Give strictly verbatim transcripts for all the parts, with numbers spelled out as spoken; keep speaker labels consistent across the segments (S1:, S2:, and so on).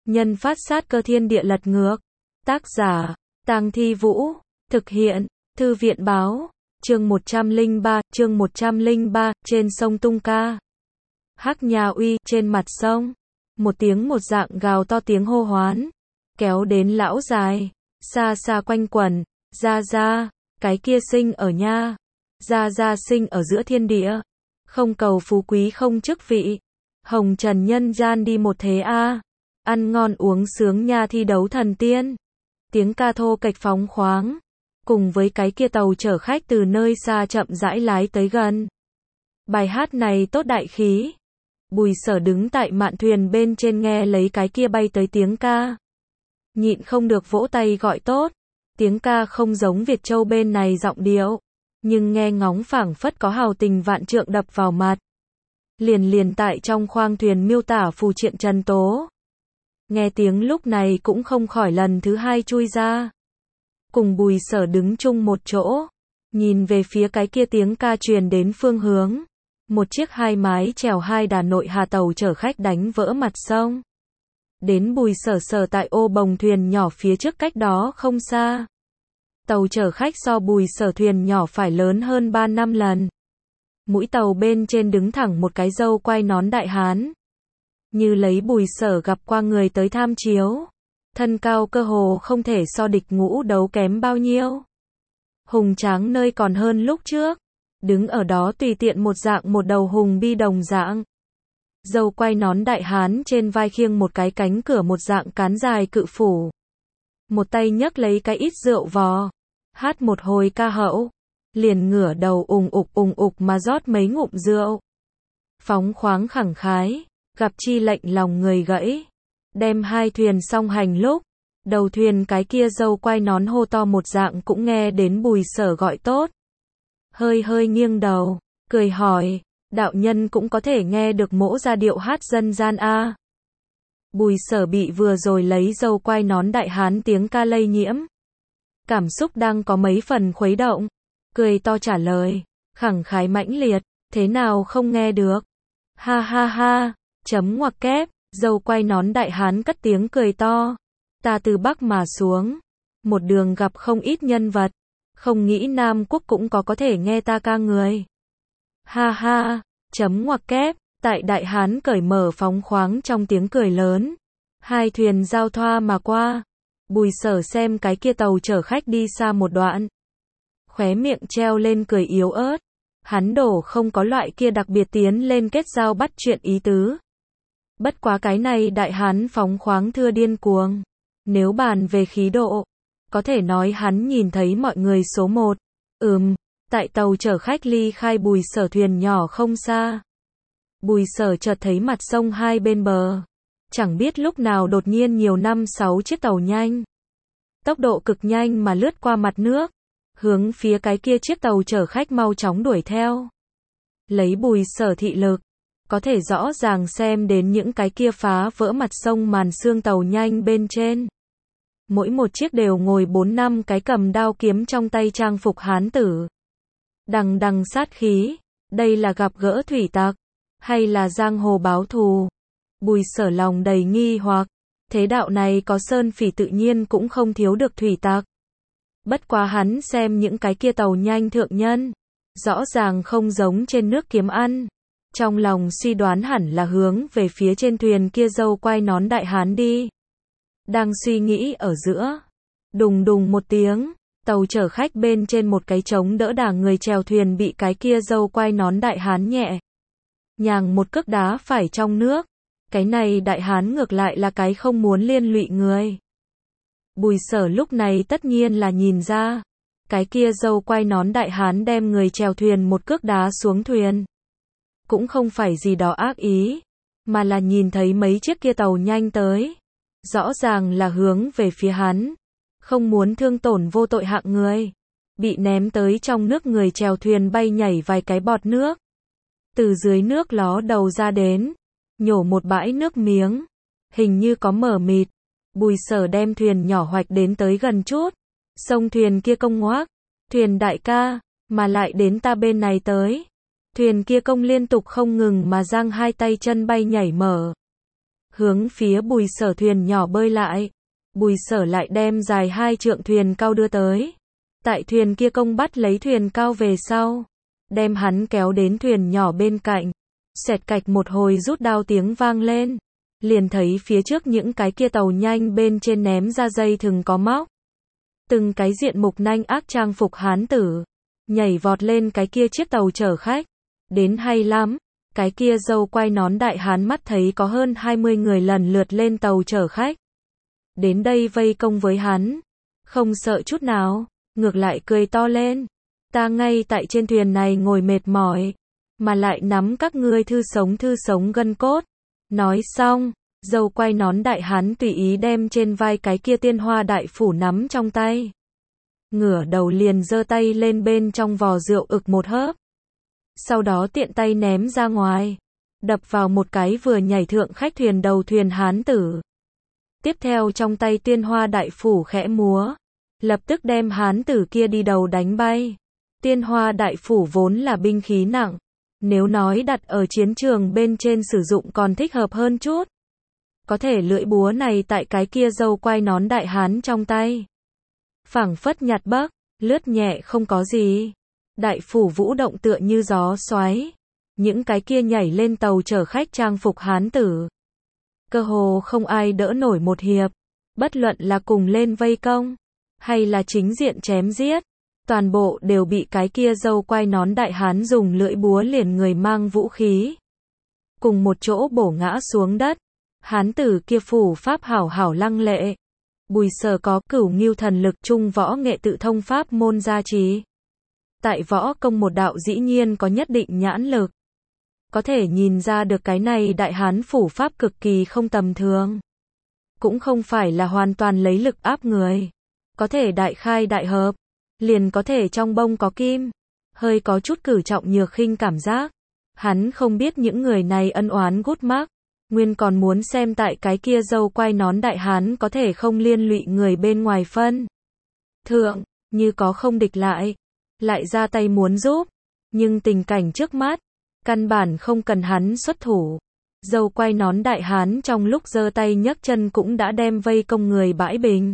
S1: Nhân phát sát cơ thiên địa lật ngược. Tác giả, Tang Thi Vũ. Thực hiện, Thư viện báo. Chương một trăm lẻ ba, chương một trăm lẻ ba, trên sông Tung Ca. Hắc Nha Uy, trên mặt sông. Một tiếng một dạng gào to tiếng hô hoán. Kéo đến lão dài. Xa xa quanh quẩn. Ra ra, cái kia sinh ở nha. Ra ra sinh ở giữa thiên địa. Không cầu phú quý không chức vị. Hồng trần nhân gian đi một thế a. Ăn ngon uống sướng nha thi đấu thần tiên. Tiếng ca thô kệch phóng khoáng. Cùng với cái kia tàu chở khách từ nơi xa chậm rãi lái tới gần. Bài hát này tốt đại khí. Bùi Sở đứng tại mạn thuyền bên trên nghe lấy cái kia bay tới tiếng ca. Nhịn không được vỗ tay gọi tốt. Tiếng ca không giống Việt Châu bên này giọng điệu. Nhưng nghe ngóng phảng phất có hào tình vạn trượng đập vào mặt. Liền liền tại trong khoang thuyền miêu tả phù triện trần tố. Nghe tiếng lúc này cũng không khỏi lần thứ hai chui ra. Cùng Bùi Sở đứng chung một chỗ. Nhìn về phía cái kia tiếng ca truyền đến phương hướng. Một chiếc hai mái chèo hai đà nội hà tàu chở khách đánh vỡ mặt sông. Đến Bùi Sở sở tại ô bồng thuyền nhỏ phía trước cách đó không xa. Tàu chở khách so Bùi Sở thuyền nhỏ phải lớn hơn ba năm lần. Mũi tàu bên trên đứng thẳng một cái râu quai nón đại hán. Như lấy Bùi Sở gặp qua người tới tham chiếu. Thân cao cơ hồ không thể so địch ngũ đấu kém bao nhiêu. Hùng tráng nơi còn hơn lúc trước. Đứng ở đó tùy tiện một dạng một đầu hùng bi đồng dạng. Râu quai nón đại hán trên vai khiêng một cái cánh cửa một dạng cán dài cự phủ. Một tay nhấc lấy cái ít rượu vò. Hát một hồi ca hậu. Liền ngửa đầu ùng ục ùng ục mà rót mấy ngụm rượu. Phóng khoáng khẳng khái. Gặp chi lệnh lòng người gãy. Đem hai thuyền song hành lúc. Đầu thuyền cái kia râu quai nón hô to một dạng cũng nghe đến Bùi Sở gọi tốt. Hơi hơi nghiêng đầu. Cười hỏi. Đạo nhân cũng có thể nghe được mỗ ra điệu hát dân gian a. Bùi Sở bị vừa rồi lấy râu quai nón đại hán tiếng ca lây nhiễm. Cảm xúc đang có mấy phần khuấy động. Cười to trả lời. Khẳng khái mãnh liệt. Thế nào không nghe được. Ha ha ha. Chấm ngoặc kép. Râu quai nón đại hán cất tiếng cười to. Ta từ Bắc mà xuống. Một đường gặp không ít nhân vật. Không nghĩ Nam Quốc cũng có có thể nghe ta ca người. Ha ha. Chấm ngoặc kép. Tại đại hán cởi mở phóng khoáng trong tiếng cười lớn. Hai thuyền giao thoa mà qua. Bùi Sở xem cái kia tàu chở khách đi xa một đoạn. Khóe miệng treo lên cười yếu ớt. Hắn đổ không có loại kia đặc biệt tiến lên kết giao bắt chuyện ý tứ. Bất quá cái này đại hán phóng khoáng thưa điên cuồng. Nếu bàn về khí độ, có thể nói hắn nhìn thấy mọi người số một. Ừm, tại tàu chở khách ly khai Bùi Sở thuyền nhỏ không xa. Bùi Sở chợt thấy mặt sông hai bên bờ. Chẳng biết lúc nào đột nhiên nhiều năm sáu chiếc tàu nhanh. Tốc độ cực nhanh mà lướt qua mặt nước. Hướng phía cái kia chiếc tàu chở khách mau chóng đuổi theo. Lấy Bùi Sở thị lực. Có thể rõ ràng xem đến những cái kia phá vỡ mặt sông màn xương tàu nhanh bên trên. Mỗi một chiếc đều ngồi bốn năm cái cầm đao kiếm trong tay trang phục hán tử. Đằng đằng sát khí. Đây là gặp gỡ thủy tặc. Hay là giang hồ báo thù. Bùi Sở lòng đầy nghi hoặc. Thế đạo này có sơn phỉ tự nhiên cũng không thiếu được thủy tặc. Bất quá hắn xem những cái kia tàu nhanh thượng nhân. Rõ ràng không giống trên nước kiếm ăn. Trong lòng suy đoán hẳn là hướng về phía trên thuyền kia râu quai nón đại hán đi. Đang suy nghĩ ở giữa. Đùng đùng một tiếng. Tàu chở khách bên trên một cái trống đỡ đà người chèo thuyền bị cái kia râu quai nón đại hán nhẹ. Nhàng một cước đá phải trong nước. Cái này đại hán ngược lại là cái không muốn liên lụy người. Bùi Sở lúc này tất nhiên là nhìn ra. Cái kia râu quai nón đại hán đem người chèo thuyền một cước đá xuống thuyền. Cũng không phải gì đó ác ý. Mà là nhìn thấy mấy chiếc kia tàu nhanh tới. Rõ ràng là hướng về phía hắn. Không muốn thương tổn vô tội hạng người. Bị ném tới trong nước người chèo thuyền bay nhảy vài cái bọt nước. Từ dưới nước ló đầu ra đến. Nhổ một bãi nước miếng. Hình như có mở mịt. Bùi Sở đem thuyền nhỏ hoạch đến tới gần chút. Sông thuyền kia công ngoác. Thuyền đại ca. Mà lại đến ta bên này tới. Thuyền kia công liên tục không ngừng mà giang hai tay chân bay nhảy mở. hướng phía Bùi Sở thuyền nhỏ bơi lại. Bùi Sở lại đem dài hai trượng thuyền cao đưa tới. Tại thuyền kia công bắt lấy thuyền cao về sau, đem hắn kéo đến thuyền nhỏ bên cạnh. Xẹt cạch một hồi rút đao tiếng vang lên, liền thấy phía trước những cái kia tàu nhanh bên trên ném ra dây thừng có móc. Từng cái diện mục nanh ác trang phục hán tử, nhảy vọt lên cái kia chiếc tàu chở khách. Đến hay lắm, cái kia râu quai nón đại hán mắt thấy có hơn hai mươi người lần lượt lên tàu chở khách. Đến đây vây công với hắn, không sợ chút nào, ngược lại cười to lên. Ta ngay tại trên thuyền này ngồi mệt mỏi, mà lại nắm các ngươi thư sống thư sống gân cốt. Nói xong, râu quai nón đại hán tùy ý đem trên vai cái kia tiên hoa đại phủ nắm trong tay. Ngửa đầu liền giơ tay lên bên trong vò rượu ực một hớp. Sau đó tiện tay ném ra ngoài, đập vào một cái vừa nhảy thượng khách thuyền đầu thuyền hán tử. Tiếp theo trong tay tiên hoa đại phủ khẽ múa, lập tức đem hán tử kia đi đầu đánh bay. Tiên hoa đại phủ vốn là binh khí nặng, nếu nói đặt ở chiến trường bên trên sử dụng còn thích hợp hơn chút. Có thể lưỡi búa này tại cái kia râu quai nón đại hán trong tay, phảng phất nhạt bấc, lướt nhẹ không có gì. Đại phủ vũ động tựa như gió xoáy, những cái kia nhảy lên tàu chở khách trang phục hán tử, cơ hồ không ai đỡ nổi một hiệp. Bất luận là cùng lên vây công, hay là chính diện chém giết, toàn bộ đều bị cái kia râu quai nón đại hán dùng lưỡi búa liền người mang vũ khí, cùng một chỗ bổ ngã xuống đất. Hán tử kia phủ pháp hảo hảo lăng lệ. Bùi Sở có cửu ngưu thần lực trung võ nghệ tự thông pháp môn gia trì. Tại võ công một đạo dĩ nhiên có nhất định nhãn lực. Có thể nhìn ra được cái này đại hán phủ pháp cực kỳ không tầm thường. Cũng không phải là hoàn toàn lấy lực áp người. Có thể đại khai đại hợp, liền có thể trong bông có kim. Hơi có chút cử trọng nhược khinh cảm giác. Hắn không biết những người này ân oán gút mắc, nguyên còn muốn xem tại cái kia râu quai nón đại hán có thể không liên lụy người bên ngoài phân thượng, như có không địch lại, lại ra tay muốn giúp. Nhưng tình cảnh trước mắt, căn bản không cần hắn xuất thủ. Râu quai nón đại hán trong lúc giơ tay nhấc chân cũng đã đem vây công người bãi bình.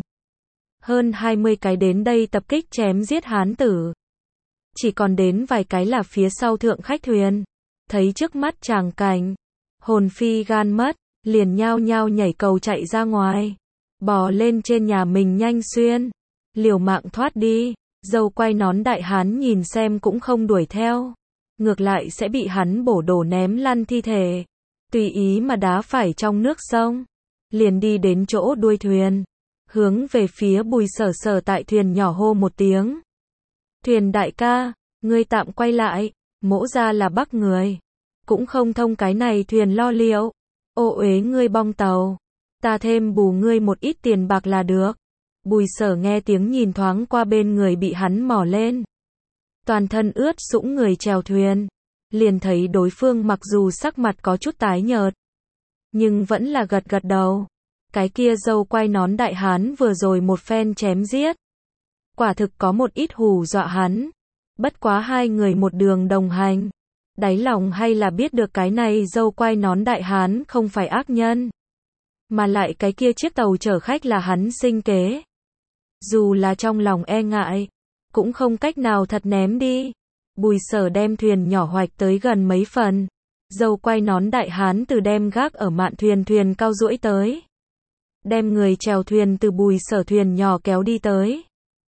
S1: Hơn hai mươi cái đến đây tập kích chém giết hán tử. Chỉ còn đến vài cái là phía sau thượng khách thuyền. Thấy trước mắt tràng cảnh, hồn phi gan mất, liền nhao nhao nhảy cầu chạy ra ngoài. Bò lên trên nhà mình nhanh xuyên, liều mạng thoát đi. Râu quai nón đại hán nhìn xem cũng không đuổi theo. Ngược lại sẽ bị hắn bổ đổ ném lăn thi thể. Tùy ý mà đá phải trong nước sông. Liền đi đến chỗ đuôi thuyền. Hướng về phía Bùi Sở Sở tại thuyền nhỏ hô một tiếng. Thuyền đại ca, ngươi tạm quay lại, mỗ ra là bắc người. Cũng không thông cái này thuyền lo liệu. Ô uế ngươi bong tàu. Ta thêm bù ngươi một ít tiền bạc là được. Bùi Sở nghe tiếng nhìn thoáng qua bên người bị hắn mò lên. Toàn thân ướt sũng người chèo thuyền. Liền thấy đối phương mặc dù sắc mặt có chút tái nhợt, nhưng vẫn là gật gật đầu. Cái kia râu quai nón đại hán vừa rồi một phen chém giết. Quả thực có một ít hù dọa hắn. Bất quá hai người một đường đồng hành. Đáy lòng hay là biết được cái này râu quai nón đại hán không phải ác nhân. Mà lại cái kia chiếc tàu chở khách là hắn sinh kế. Dù là trong lòng e ngại, cũng không cách nào thật ném đi. Bùi Sở đem thuyền nhỏ hoạch tới gần mấy phần. Râu quai nón đại hán từ đem gác ở mạn thuyền thuyền cao duỗi tới. Đem người chèo thuyền từ Bùi Sở thuyền nhỏ kéo đi tới.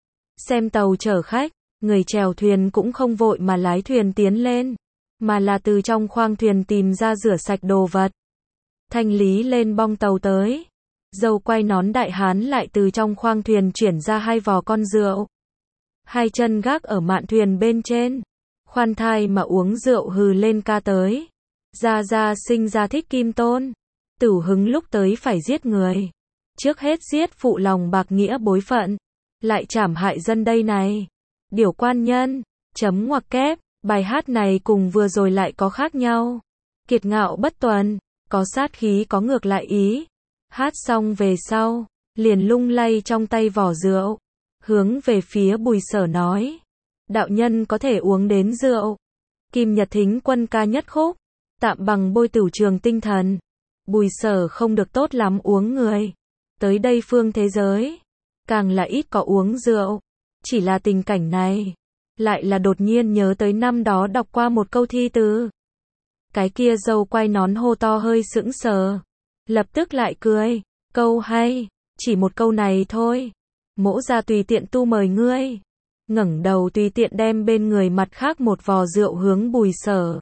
S1: Xem tàu chở khách, người chèo thuyền cũng không vội mà lái thuyền tiến lên, mà là từ trong khoang thuyền tìm ra rửa sạch đồ vật. Thanh lý lên bong tàu tới. Râu quai nón đại hán lại từ trong khoang thuyền chuyển ra hai vò con rượu. Hai chân gác ở mạn thuyền bên trên. Khoan thai mà uống rượu hừ lên ca tới. Gia Gia sinh ra thích kim tôn. Tửu hứng lúc tới phải giết người. Trước hết giết phụ lòng bạc nghĩa bối phận. Lại trảm hại dân đây này. Điểu quan nhân. Chấm ngoặc kép. Bài hát này cùng vừa rồi lại có khác nhau. Kiệt ngạo bất tuần. Có sát khí có ngược lại ý. Hát xong về sau, liền lung lay trong tay vỏ rượu. Hướng về phía Bùi Sở nói. Đạo nhân có thể uống đến rượu. Kim Nhật Thính quân ca nhất khúc. Tạm bằng bôi tửu trường tinh thần. Bùi Sở không được tốt lắm uống người. Tới đây phương thế giới, càng là ít có uống rượu. Chỉ là tình cảnh này, lại là đột nhiên nhớ tới năm đó đọc qua một câu thi từ. Cái kia dâu quay nón hô to hơi sững sờ. Lập tức lại cười. Câu hay, chỉ một câu này thôi. Mỗ ra tùy tiện tu mời ngươi. Ngẩng đầu tùy tiện đem bên người mặt khác một vò rượu hướng Bùi Sở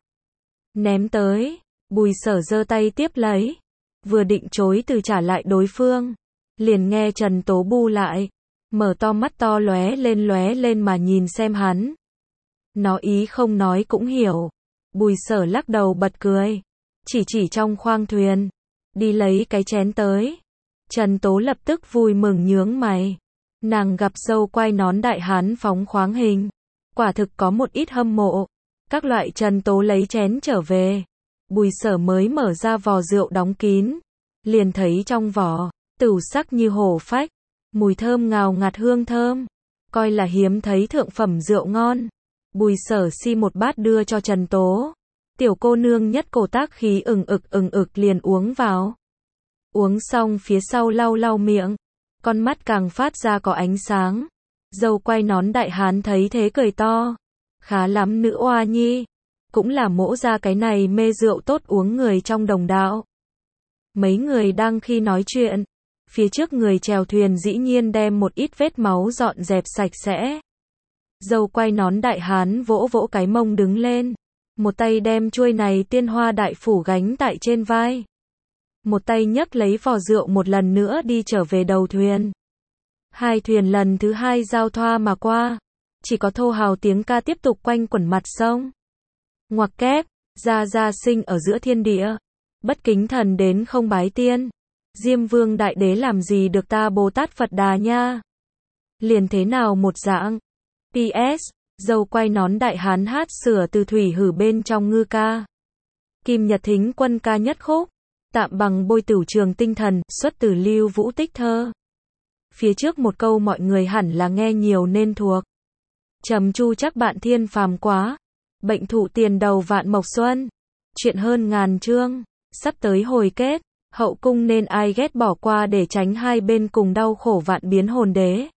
S1: ném tới. Bùi Sở giơ tay tiếp lấy, vừa định chối từ trả lại đối phương, liền nghe Trần Tố bu lại, mở to mắt to lóe lên lóe lên mà nhìn xem hắn. Nó ý không nói cũng hiểu. Bùi Sở lắc đầu bật cười, chỉ chỉ trong khoang thuyền, đi lấy cái chén tới. Trần Tố lập tức vui mừng nhướng mày. Nàng gặp dâu quay nón đại hán phóng khoáng hình, quả thực có một ít hâm mộ. Các loại Trần Tố lấy chén trở về, Bùi Sở mới mở ra vò rượu đóng kín, liền thấy trong vò, tửu sắc như hổ phách, mùi thơm ngào ngạt hương thơm, coi là hiếm thấy thượng phẩm rượu ngon. Bùi Sở si một bát đưa cho Trần Tố, tiểu cô nương nhất cổ tác khí ừng ực ừng ực liền uống vào. Uống xong phía sau lau lau miệng, con mắt càng phát ra có ánh sáng. Dâu quay nón đại hán thấy thế cười to, khá lắm nữ oa nhi, cũng là mỗ ra cái này mê rượu tốt uống người trong đồng đạo. Mấy người đang khi nói chuyện, phía trước người chèo thuyền dĩ nhiên đem một ít vết máu dọn dẹp sạch sẽ. Dâu quay nón đại hán vỗ vỗ cái mông đứng lên, một tay đem chuôi này tiên hoa đại phủ gánh tại trên vai, một tay nhấc lấy vò rượu một lần nữa đi trở về đầu thuyền. Hai thuyền lần thứ hai giao thoa mà qua, chỉ có thô hào tiếng ca tiếp tục quanh quẩn mặt sông. Ngoặc kép, gia gia sinh ở giữa thiên địa, bất kính thần đến không bái tiên. Diêm Vương đại đế làm gì được ta Bồ Tát Phật Đà nha. Liền thế nào một dạng. pê ét, dâu quay nón đại hán hát sửa từ thủy hử bên trong ngư ca. Kim Nhật Thính quân ca nhất khúc, tạm bằng bôi tửu trường tinh thần, xuất từ Lưu Vũ Tích thơ. Phía trước một câu mọi người hẳn là nghe nhiều nên thuộc. Trầm chu chắc bạn thiên phàm quá, bệnh thụ tiền đầu vạn mộc xuân. Chuyện hơn ngàn chương, sắp tới hồi kết, hậu cung nên ai ghét bỏ qua để tránh hai bên cùng đau khổ vạn biến hồn đế.